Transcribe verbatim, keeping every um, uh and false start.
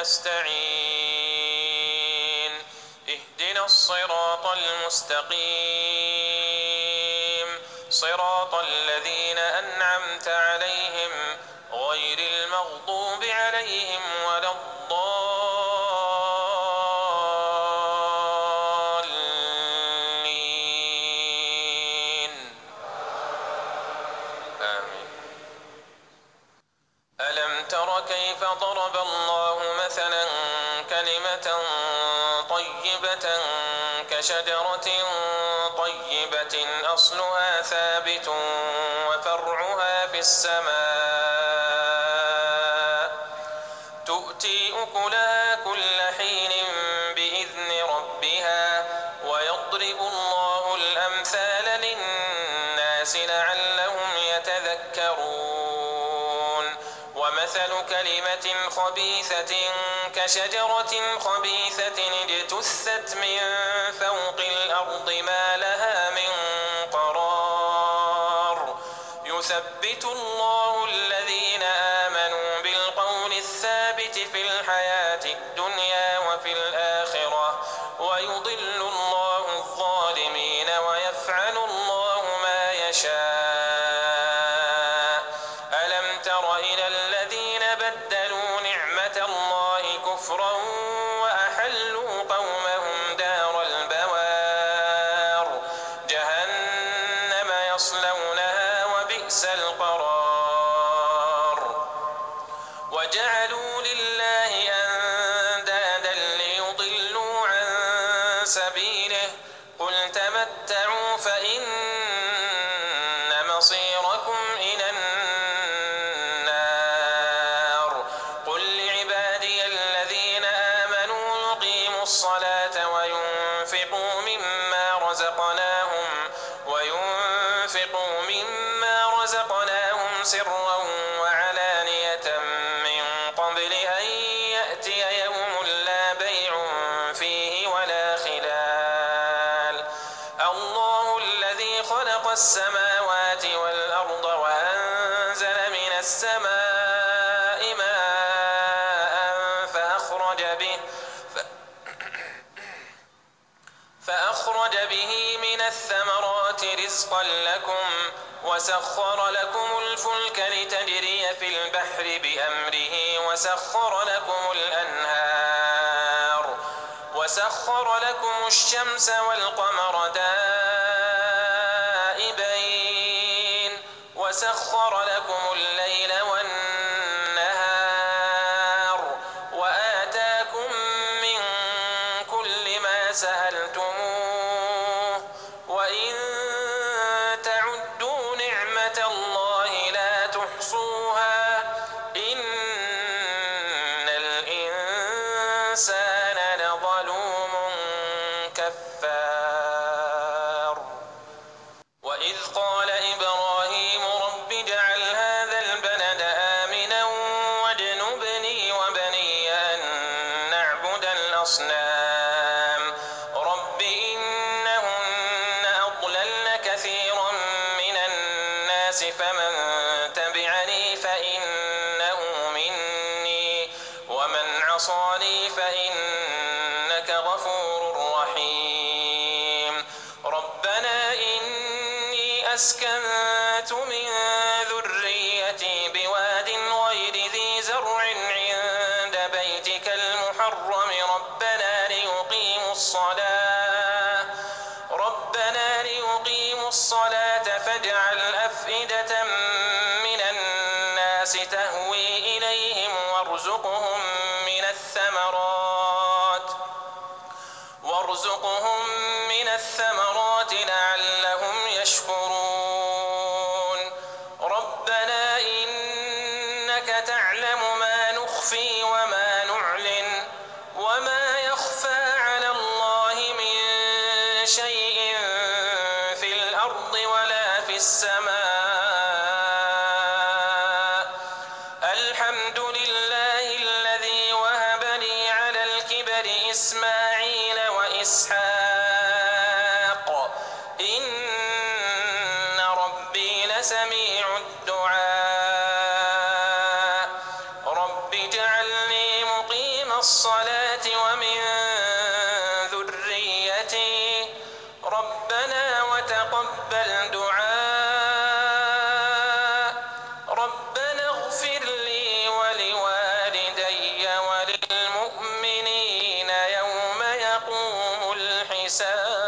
نستعين اهدنا الصراط المستقيم صراط الذين أنعمت عليهم غير المغضوب عليهم ولا الضالين آمين. ألم تر كيف ضرب الله مثلا كلمة طيبة كشجرة طيبة أصلها ثابت وفرعها في السماء تؤتي أكلها كل حين بإذن ربها ويضرب الله الأمثال للناس لعلهم يتذكرون ومثل كلمة خبيثة كشجرة خبيثة اجتثت من فوق الأرض ما لها من قرار يثبت الله الذين آمنوا بالقول الثابت في الحياة الدنيا وفي الآخرة ويضل الله الظالمين ويفعل الله ما يشاء. ألم تر إلى الذين بدلوا نعمة الله كفرا وأحلوا قومهم دار البوار جهنم يصلونها وبئس القرار وجعلوا لله أندادا ليضلوا عن سبيله قل تمتعوا فإن مصيركم إلى النار قل لعبادي الذين آمنوا يقيموا الصلاة وينفقوا مما رزقناهم وينفقوا مما رزقناهم سرا وعلانية من قبل أن يأتي يوم لا بيع فيه ولا خلال الله الذي خلق السماوات والأرض وأنزل من السماء ماء فأخرج به فأخرج به من الثمرات رزقا لكم وسخر لكم الفلك لتجري في البحر بأمره وسخر لكم الأنهار وسخر لكم الشمس والقمر دائبين وسخر لكم الليل والنهار وآتاكم من كل ما سألتموه وإن تعدوا نعمة الله لا تحصوها إن الإنسان لظلوم كفار وإذ قال إبراهيم رب اجعل هذا البلد آمنا واجنبني وبني أن نعبد الأصنام رب إنهن أضللن كثيرا من الناس فمن تبعني فإنه مني ومن عصاني فإنك غفور رحيم ربنا إني أسكنت من ذريتي بواد غير ذي زرع عند بيتك المحرم ربنا ليقيموا الصلاة ربنا ليقيموا الصلاة فاجعل أفئدة من الناس تهوي إليهم وارزقهم من الثمرات وارزقهم من الثمرات لعلهم يشكرون ربنا إنك تعلم ما نخفي وما نعلن وما يخفى على الله من شيء في الأرض ولا في السماء الحمد لله الذي وهب لي على الكبر إسماعيل وإسحاق إن ربي لسميع الدعاء رب اجعلني مقيم الصلاة ومن ذريتي ربنا وتقبل دعاء ربنا اغفر لي ولوالدي وللمؤمنين يوم يقوم الحساب.